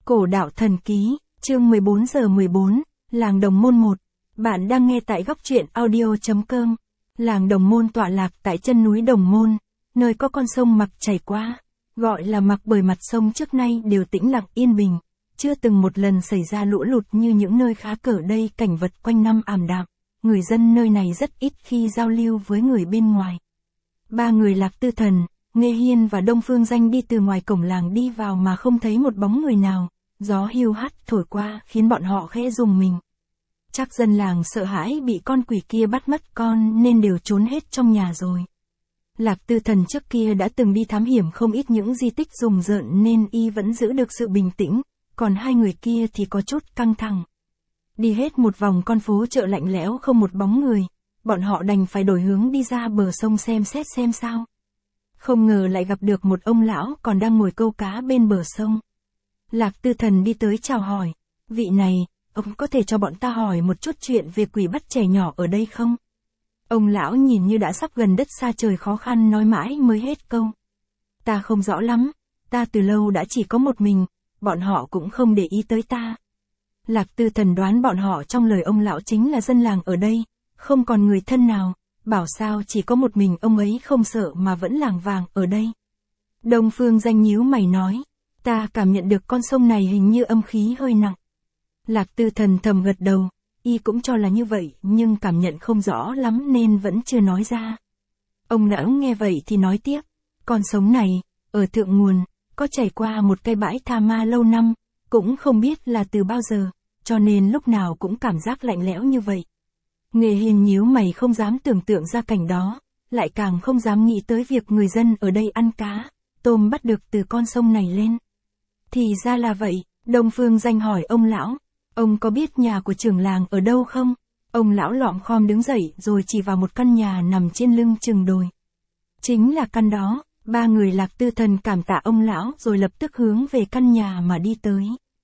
Cổ đạo thần ký, chương 14/14, Làng Đồng Môn 1. Bạn đang nghe tại góc truyện audio.com. Làng Đồng Môn tọa lạc tại chân núi Đồng Môn, nơi có con sông Mạc chảy qua. Gọi là Mạc bởi mặt sông trước nay đều tĩnh lặng yên bình, chưa từng một lần xảy ra lũ lụt như những nơi khác ở đây. Cảnh vật quanh năm ảm đạm, người dân nơi này rất ít khi giao lưu với người bên ngoài. Ba người Lạc Tư Thần, Nghê Hiên và Đông Phương Danh đi từ ngoài cổng làng đi vào mà không thấy một bóng người nào. Gió hiu hắt thổi qua khiến bọn họ khẽ rùng mình. Chắc dân làng sợ hãi bị con quỷ kia bắt mất con nên đều trốn hết trong nhà rồi. Lạc Tư Thần trước kia đã từng đi thám hiểm không ít những di tích rùng rợn nên y vẫn giữ được sự bình tĩnh, còn hai người kia thì có chút căng thẳng. Đi hết một vòng con phố chợ lạnh lẽo không một bóng người, bọn họ đành phải đổi hướng đi ra bờ sông xem xét xem sao. Không ngờ lại gặp được một ông lão còn đang ngồi câu cá bên bờ sông. Lạc Tư Thần đi tới chào hỏi, vị này, ông có thể cho bọn ta hỏi một chút chuyện về quỷ bắt trẻ nhỏ ở đây không? Ông lão nhìn như đã sắp gần đất xa trời khó khăn nói mãi mới hết câu. Ta không rõ lắm, ta từ lâu đã chỉ có một mình, bọn họ cũng không để ý tới ta. Lạc Tư Thần đoán bọn họ trong lời ông lão chính là dân làng ở đây, không còn người thân nào, bảo sao chỉ có một mình ông ấy không sợ mà vẫn lảng vàng ở đây. Đông Phương Danh nhíu mày nói, ta cảm nhận được con sông này hình như âm khí hơi nặng. Lạc Tư Thần thầm gật đầu, y cũng cho là như vậy nhưng cảm nhận không rõ lắm nên vẫn chưa nói ra. Ông lão nghe vậy thì nói tiếp, con sông này, ở thượng nguồn, có chảy qua một cái bãi tha ma lâu năm, cũng không biết là từ bao giờ, cho nên lúc nào cũng cảm giác lạnh lẽo như vậy. Nghê Hiên nhíu mày không dám tưởng tượng ra cảnh đó, lại càng không dám nghĩ tới việc người dân ở đây ăn cá, tôm bắt được từ con sông này lên. Thì ra là vậy, Đông Phương Danh hỏi ông lão, ông có biết nhà của trưởng làng ở đâu không? Ông lão lọm khom đứng dậy rồi chỉ vào một căn nhà nằm trên lưng chừng đồi. Chính là căn đó, ba người Lạc Tư Thần cảm tạ ông lão rồi lập tức hướng về căn nhà mà đi tới.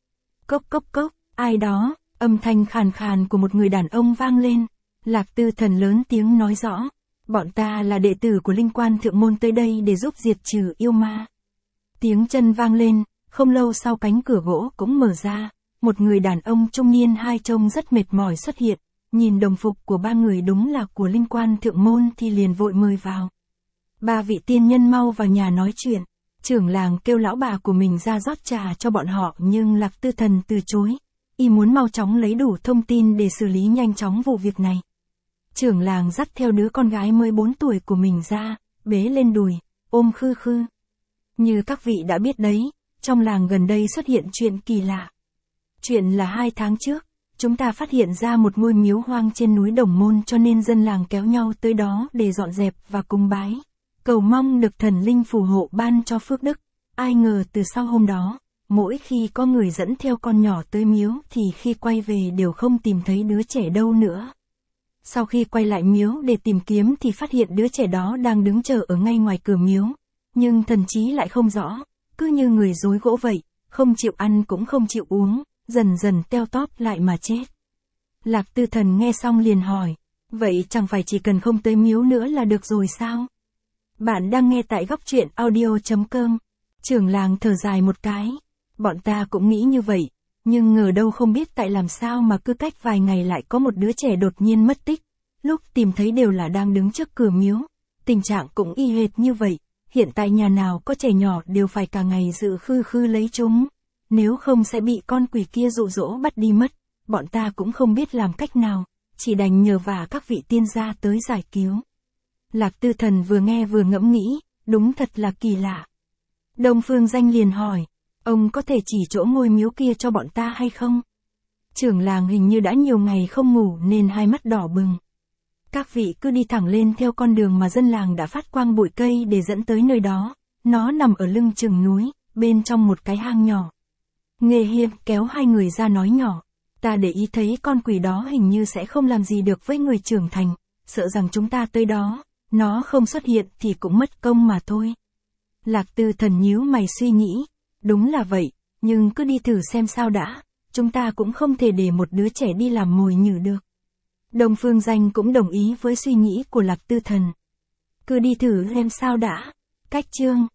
Cốc cốc cốc, ai đó, âm thanh khàn khàn của một người đàn ông vang lên. Lạc Tư Thần lớn tiếng nói rõ, bọn ta là đệ tử của Linh Quan Thượng Môn tới đây để giúp diệt trừ yêu ma. Tiếng chân vang lên, không lâu sau cánh cửa gỗ cũng mở ra, một người đàn ông trung niên hai trông rất mệt mỏi xuất hiện, nhìn đồng phục của ba người đúng là của Linh Quan Thượng Môn thì liền vội mời vào. Ba vị tiên nhân mau vào nhà nói chuyện, trưởng làng kêu lão bà của mình ra rót trà cho bọn họ nhưng Lạc Tư Thần từ chối, y muốn mau chóng lấy đủ thông tin để xử lý nhanh chóng vụ việc này. Trưởng làng dắt theo đứa con gái mới 4 tuổi của mình ra, bế lên đùi, ôm khư khư. Như các vị đã biết đấy, trong làng gần đây xuất hiện chuyện kỳ lạ. Chuyện là 2 tháng trước, chúng ta phát hiện ra một ngôi miếu hoang trên núi Đồng Môn cho nên dân làng kéo nhau tới đó để dọn dẹp và cúng bái, cầu mong được thần linh phù hộ ban cho phước đức. Ai ngờ từ sau hôm đó, mỗi khi có người dẫn theo con nhỏ tới miếu thì khi quay về đều không tìm thấy đứa trẻ đâu nữa. Sau khi quay lại miếu để tìm kiếm thì phát hiện đứa trẻ đó đang đứng chờ ở ngay ngoài cửa miếu, nhưng thần trí lại không rõ, cứ như người rối gỗ vậy, không chịu ăn cũng không chịu uống, dần dần teo tóp lại mà chết. Lạc Tư Thần nghe xong liền hỏi, vậy chẳng phải chỉ cần không tới miếu nữa là được rồi sao? Bạn đang nghe tại góc truyện audio.com. Trưởng làng thở dài một cái, bọn ta cũng nghĩ như vậy, nhưng ngờ đâu không biết tại làm sao mà cứ cách vài ngày lại có một đứa trẻ đột nhiên mất tích, lúc tìm thấy đều là đang đứng trước cửa miếu, tình trạng cũng y hệt như vậy, hiện tại nhà nào có trẻ nhỏ đều phải cả ngày dự khư khư lấy chúng, nếu không sẽ bị con quỷ kia dụ dỗ bắt đi mất, bọn ta cũng không biết làm cách nào, chỉ đành nhờ vả các vị tiên gia tới giải cứu. Lạc Tư Thần vừa nghe vừa ngẫm nghĩ, đúng thật là kỳ lạ. Đông Phương Danh liền hỏi, ông có thể chỉ chỗ ngôi miếu kia cho bọn ta hay không? Trưởng làng hình như đã nhiều ngày không ngủ nên hai mắt đỏ bừng. Các vị cứ đi thẳng lên theo con đường mà dân làng đã phát quang bụi cây để dẫn tới nơi đó, nó nằm ở lưng chừng núi, bên trong một cái hang nhỏ. Nghê Hiên kéo hai người ra nói nhỏ, ta để ý thấy con quỷ đó hình như sẽ không làm gì được với người trưởng thành, sợ rằng chúng ta tới đó, nó không xuất hiện thì cũng mất công mà thôi. Lạc Tư Thần nhíu mày suy nghĩ, đúng là vậy, nhưng cứ đi thử xem sao đã, chúng ta cũng không thể để một đứa trẻ đi làm mồi nhử được. Đông Phương Danh cũng đồng ý với suy nghĩ của Lạc Tư Thần. Cứ đi thử xem sao đã. Cách chương